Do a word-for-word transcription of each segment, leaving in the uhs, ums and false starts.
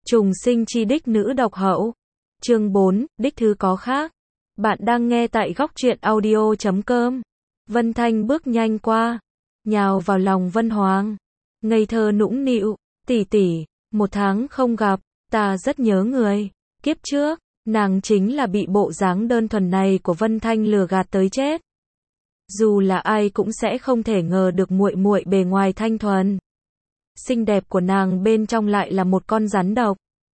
Trùng sinh chi đích nữ độc hậu. Chương bốn, đích thứ có khác. Bạn đang nghe tại góc truyện audio chấm com. Vân Thanh bước nhanh qua, nhào vào lòng Vân Hoàng. Ngây thơ nũng nịu, tỷ tỷ, một tháng không gặp, ta rất nhớ người. Kiếp trước, nàng chính là bị bộ dáng đơn thuần này của Vân Thanh lừa gạt tới chết. Dù là ai cũng sẽ không thể ngờ được muội muội bề ngoài thanh thuần, xinh đẹp của nàng bên trong lại là một con rắn độc.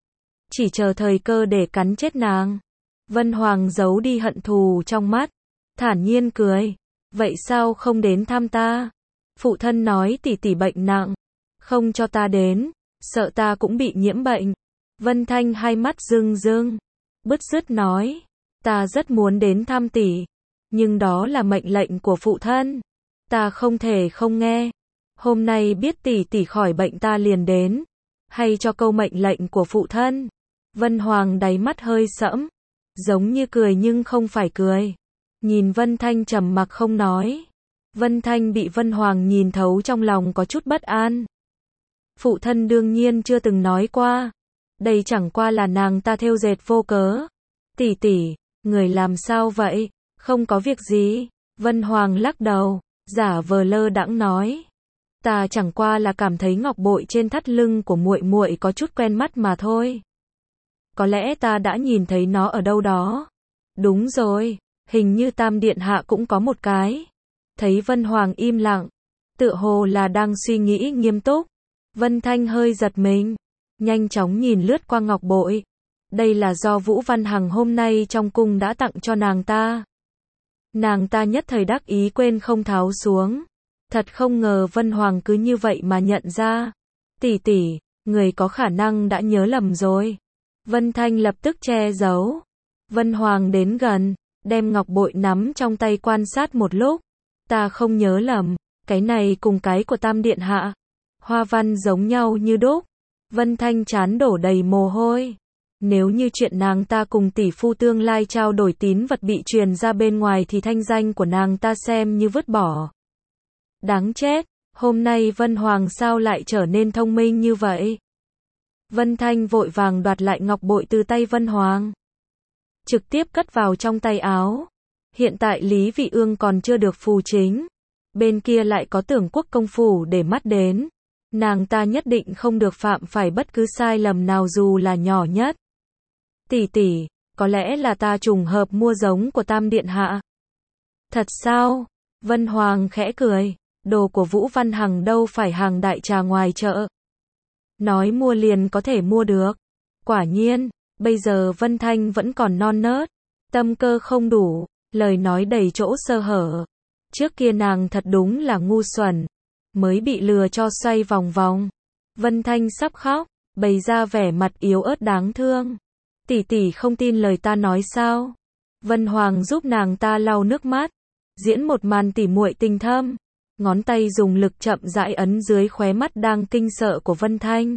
Chỉ chờ thời cơ để cắn chết nàng. Vân Hoàng giấu đi hận thù trong mắt, thản nhiên cười. Vậy sao không đến thăm ta? Phụ thân nói tỷ tỷ bệnh nặng, không cho ta đến, sợ ta cũng bị nhiễm bệnh. Vân Thanh hai mắt rưng rưng, bứt rứt nói, ta rất muốn đến thăm tỷ, nhưng đó là mệnh lệnh của phụ thân, ta không thể không nghe. Hôm nay biết tỷ tỷ khỏi bệnh ta liền đến, hay cho câu mệnh lệnh của phụ thân. Vân Hoàng đáy mắt hơi sẫm, giống như cười nhưng không phải cười. Nhìn Vân Thanh trầm mặc không nói. Vân Thanh bị Vân Hoàng nhìn thấu, trong lòng có chút bất an. Phụ thân đương nhiên chưa từng nói qua, đây chẳng qua là nàng ta thêu dệt vô cớ. Tỷ tỷ, người làm sao vậy? Không có việc gì. Vân Hoàng lắc đầu, giả vờ lơ đãng nói, ta chẳng qua là cảm thấy ngọc bội trên thắt lưng của muội muội có chút quen mắt mà thôi. Có lẽ ta đã nhìn thấy nó ở đâu đó. Đúng rồi, hình như Tam Điện Hạ cũng có một cái. Thấy Vân Hoàng im lặng, tựa hồ là đang suy nghĩ nghiêm túc. Vân Thanh hơi giật mình, nhanh chóng nhìn lướt qua ngọc bội. Đây là do Vũ Văn Hằng hôm nay trong cung đã tặng cho nàng ta. Nàng ta nhất thời đắc ý quên không tháo xuống. Thật không ngờ Vân Hoàng cứ như vậy mà nhận ra. Tỷ tỷ, người có khả năng đã nhớ lầm rồi. Vân Thanh lập tức che giấu. Vân Hoàng đến gần, đem ngọc bội nắm trong tay quan sát một lúc. Ta không nhớ lầm, cái này cùng cái của Tam Điện Hạ. Hoa văn giống nhau như đúc. Vân Thanh trán đổ đầy mồ hôi. Nếu như chuyện nàng ta cùng tỷ phu tương lai trao đổi tín vật bị truyền ra bên ngoài thì thanh danh của nàng ta xem như vứt bỏ. Đáng chết, hôm nay Vân Hoàng sao lại trở nên thông minh như vậy? Vân Thanh vội vàng đoạt lại ngọc bội từ tay Vân Hoàng, trực tiếp cất vào trong tay áo. Hiện tại Lý Vị Ương còn chưa được phù chính, bên kia lại có Tưởng Quốc công phủ để mắt đến. Nàng ta nhất định không được phạm phải bất cứ sai lầm nào dù là nhỏ nhất. Tỷ tỷ, có lẽ là ta trùng hợp mua giống của Tam Điện Hạ. Thật sao? Vân Hoàng khẽ cười, đồ của Vũ Văn Hằng đâu phải hàng đại trà ngoài chợ. Nói mua liền có thể mua được. Quả nhiên, bây giờ Vân Thanh vẫn còn non nớt, tâm cơ không đủ, lời nói đầy chỗ sơ hở. Trước kia nàng thật đúng là ngu xuẩn, mới bị lừa cho xoay vòng vòng. Vân Thanh sắp khóc, bày ra vẻ mặt yếu ớt đáng thương. Tỷ tỷ không tin lời ta nói sao? Vân Hoàng giúp nàng ta lau nước mắt, diễn một màn tỉ muội tình thâm. Ngón tay dùng lực chậm rãi ấn dưới khóe mắt đang kinh sợ của Vân Thanh.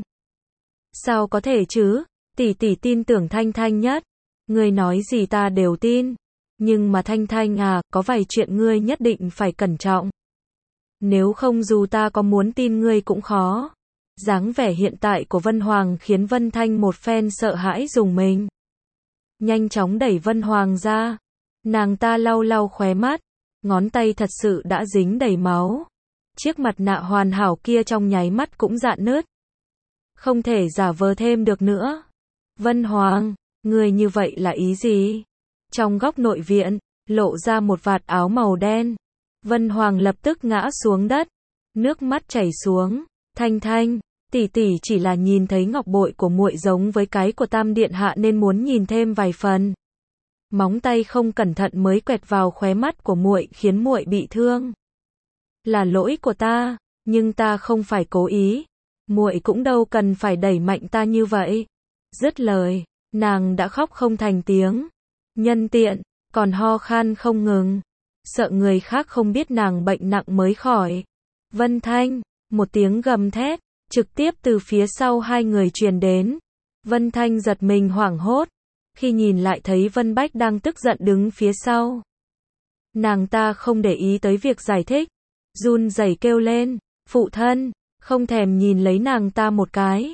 Sao có thể chứ? Tỷ tỷ tin tưởng Thanh Thanh nhất. Ngươi nói gì ta đều tin. Nhưng mà Thanh Thanh à, có vài chuyện ngươi nhất định phải cẩn trọng. Nếu không dù ta có muốn tin ngươi cũng khó. Dáng vẻ hiện tại của Vân Hoàng khiến Vân Thanh một phen sợ hãi rùng mình. Nhanh chóng đẩy Vân Hoàng ra. Nàng ta lau lau khóe mắt. Ngón tay thật sự đã dính đầy máu. Chiếc mặt nạ hoàn hảo kia trong nháy mắt cũng rạn nứt. Không thể giả vờ thêm được nữa. Vân Hoàng, người như vậy là ý gì? Trong góc nội viện, lộ ra một vạt áo màu đen. Vân Hoàng lập tức ngã xuống đất. Nước mắt chảy xuống. Thanh Thanh, tỷ tỷ chỉ là nhìn thấy ngọc bội của muội giống với cái của Tam Điện Hạ nên muốn nhìn thêm vài phần. Móng tay không cẩn thận mới quẹt vào khóe mắt của muội khiến muội bị thương. Là lỗi của ta, nhưng ta không phải cố ý. Muội cũng đâu cần phải đẩy mạnh ta như vậy. Dứt lời, nàng đã khóc không thành tiếng. Nhân tiện, còn ho khan không ngừng. Sợ người khác không biết nàng bệnh nặng mới khỏi. Vân Thanh, một tiếng gầm thét, trực tiếp từ phía sau hai người truyền đến. Vân Thanh giật mình hoảng hốt. Khi nhìn lại thấy Vân Bách đang tức giận đứng phía sau. Nàng ta không để ý tới việc giải thích. Run rẩy kêu lên, phụ thân, không thèm nhìn lấy nàng ta một cái.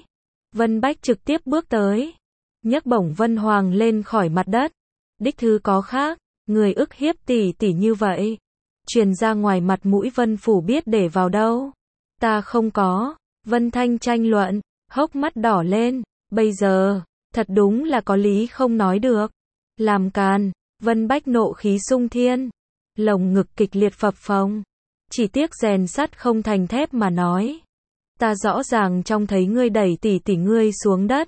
Vân Bách trực tiếp bước tới, nhấc bổng Vân Hoàng lên khỏi mặt đất. Đích thư có khác, người ức hiếp tỷ tỷ như vậy, truyền ra ngoài mặt mũi Vân phủ biết để vào đâu. Ta không có. Vân Thanh tranh luận, hốc mắt đỏ lên, bây giờ, thật đúng là có lý không nói được. Làm càn. Vân Bách nộ khí sung thiên, lồng ngực kịch liệt phập phồng. Chỉ tiếc rèn sắt không thành thép mà nói. Ta rõ ràng trông thấy ngươi đẩy tỷ tỷ ngươi xuống đất,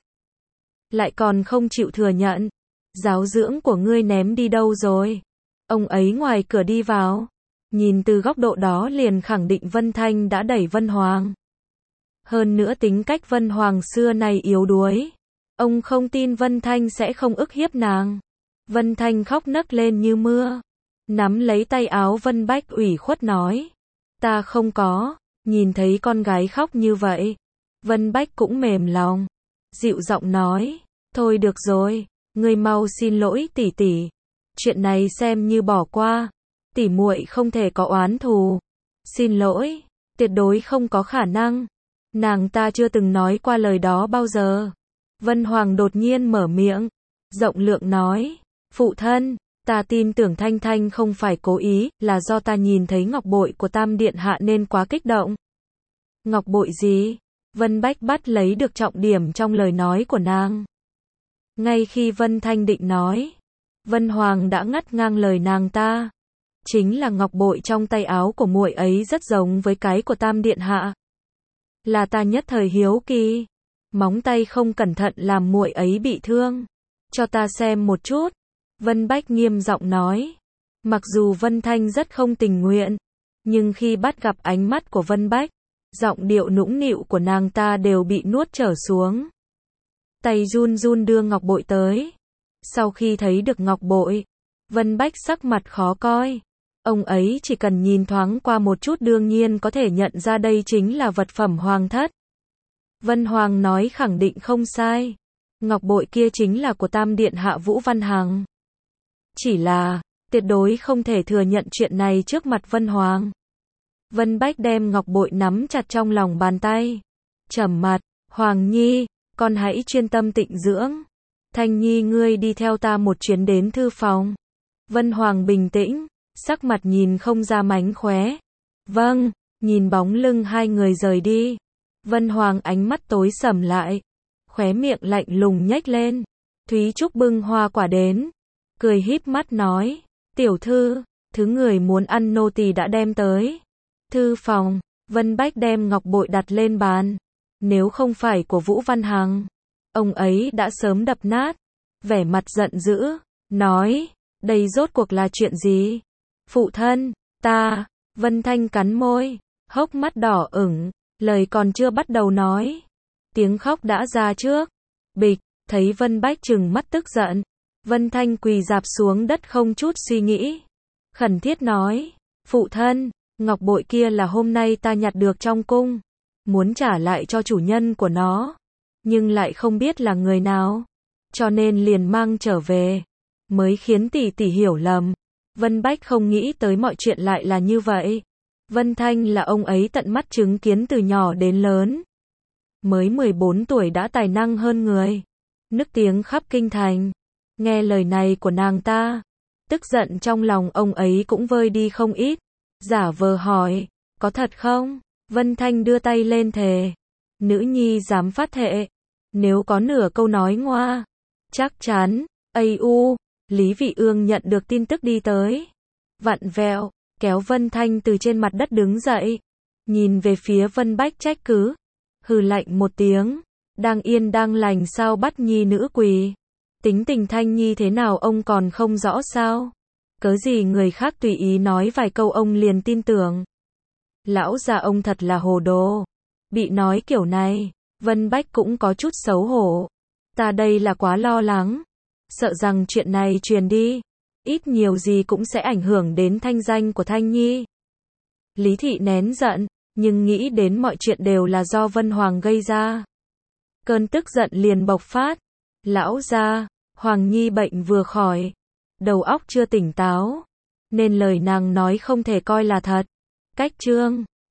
lại còn không chịu thừa nhận. Giáo dưỡng của ngươi ném đi đâu rồi? Ông ấy ngoài cửa đi vào, nhìn từ góc độ đó liền khẳng định Vân Thanh đã đẩy Vân Hoàng. Hơn nữa tính cách Vân Hoàng xưa này yếu đuối, ông không tin Vân Thanh sẽ không ức hiếp nàng. Vân Thanh khóc nấc lên như mưa, nắm lấy tay áo Vân Bách ủy khuất nói, ta không có. Nhìn thấy con gái khóc như vậy, Vân Bách cũng mềm lòng, dịu giọng nói, thôi được rồi, ngươi mau xin lỗi tỷ tỷ, chuyện này xem như bỏ qua, tỷ muội không thể có oán thù. Xin lỗi, tuyệt đối không có khả năng, nàng ta chưa từng nói qua lời đó bao giờ. Vân Hoàng đột nhiên mở miệng, rộng lượng nói, phụ thân, ta tin tưởng Thanh Thanh không phải cố ý, là do ta nhìn thấy ngọc bội của Tam Điện Hạ nên quá kích động. Ngọc bội gì? Vân Bách bắt lấy được trọng điểm trong lời nói của nàng. Ngay khi Vân Thanh định nói, Vân Hoàng đã ngắt ngang lời nàng ta. Chính là ngọc bội trong tay áo của muội ấy rất giống với cái của Tam Điện Hạ. Là ta nhất thời hiếu kỳ, móng tay không cẩn thận làm muội ấy bị thương. Cho ta xem một chút. Vân Bách nghiêm giọng nói. Mặc dù Vân Thanh rất không tình nguyện, nhưng khi bắt gặp ánh mắt của Vân Bách, giọng điệu nũng nịu của nàng ta đều bị nuốt trở xuống. Tay run run đưa ngọc bội tới. Sau khi thấy được ngọc bội, Vân Bách sắc mặt khó coi. Ông ấy chỉ cần nhìn thoáng qua một chút đương nhiên có thể nhận ra đây chính là vật phẩm hoàng thất. Vân Hoàng nói khẳng định không sai. Ngọc bội kia chính là của Tam Điện Hạ Vũ Văn Hằng. Chỉ là, tuyệt đối không thể thừa nhận chuyện này trước mặt Vân Hoàng. Vân Bách đem ngọc bội nắm chặt trong lòng bàn tay. Trầm mặt, Hoàng Nhi, con hãy chuyên tâm tịnh dưỡng. Thanh Nhi ngươi đi theo ta một chuyến đến thư phòng. Vân Hoàng bình tĩnh, sắc mặt nhìn không ra mánh khóe. Vâng, nhìn bóng lưng hai người rời đi. Vân Hoàng ánh mắt tối sầm lại, khóe miệng lạnh lùng nhếch lên. Thúy Trúc bưng hoa quả đến, cười híp mắt nói, tiểu thư, thứ người muốn ăn nô tỳ đã đem tới. Thư phòng, Vân Bách đem ngọc bội đặt lên bàn. Nếu không phải của Vũ Văn Hằng, ông ấy đã sớm đập nát. Vẻ mặt giận dữ, nói, đây rốt cuộc là chuyện gì? Phụ thân, ta, Vân Thanh cắn môi, hốc mắt đỏ ửng, lời còn chưa bắt đầu nói. Tiếng khóc đã ra trước. Bịch, thấy Vân Bách trừng mắt tức giận. Vân Thanh quỳ rạp xuống đất không chút suy nghĩ. Khẩn thiết nói, phụ thân, ngọc bội kia là hôm nay ta nhặt được trong cung. Muốn trả lại cho chủ nhân của nó. Nhưng lại không biết là người nào. Cho nên liền mang trở về. Mới khiến tỷ tỷ hiểu lầm. Vân Bách không nghĩ tới mọi chuyện lại là như vậy. Vân Thanh là ông ấy tận mắt chứng kiến từ nhỏ đến lớn. Mới mười bốn tuổi đã tài năng hơn người. Nức tiếng khắp kinh thành. Nghe lời này của nàng ta, tức giận trong lòng ông ấy cũng vơi đi không ít. Giả vờ hỏi, có thật không? Vân Thanh đưa tay lên thề. Nữ nhi dám phát thệ. Nếu có nửa câu nói ngoa, chắc chắn. Ây u, Lý Vị Ương nhận được tin tức đi tới. Vặn vẹo, kéo Vân Thanh từ trên mặt đất đứng dậy. Nhìn về phía Vân Bách trách cứ. Hừ lạnh một tiếng. Đang yên đang lành sao bắt nhi nữ quỳ. Tính tình Thanh Nhi thế nào ông còn không rõ sao? Cớ gì người khác tùy ý nói vài câu ông liền tin tưởng. Lão già ông thật là hồ đồ. Bị nói kiểu này, Vân Bách cũng có chút xấu hổ. Ta đây là quá lo lắng. Sợ rằng chuyện này truyền đi, ít nhiều gì cũng sẽ ảnh hưởng đến thanh danh của Thanh Nhi. Lý Thị nén giận, nhưng nghĩ đến mọi chuyện đều là do Vân Hoàng gây ra. Cơn tức giận liền bộc phát. Lão gia, Hoàng Nhi bệnh vừa khỏi, đầu óc chưa tỉnh táo, nên lời nàng nói không thể coi là thật. Cách chương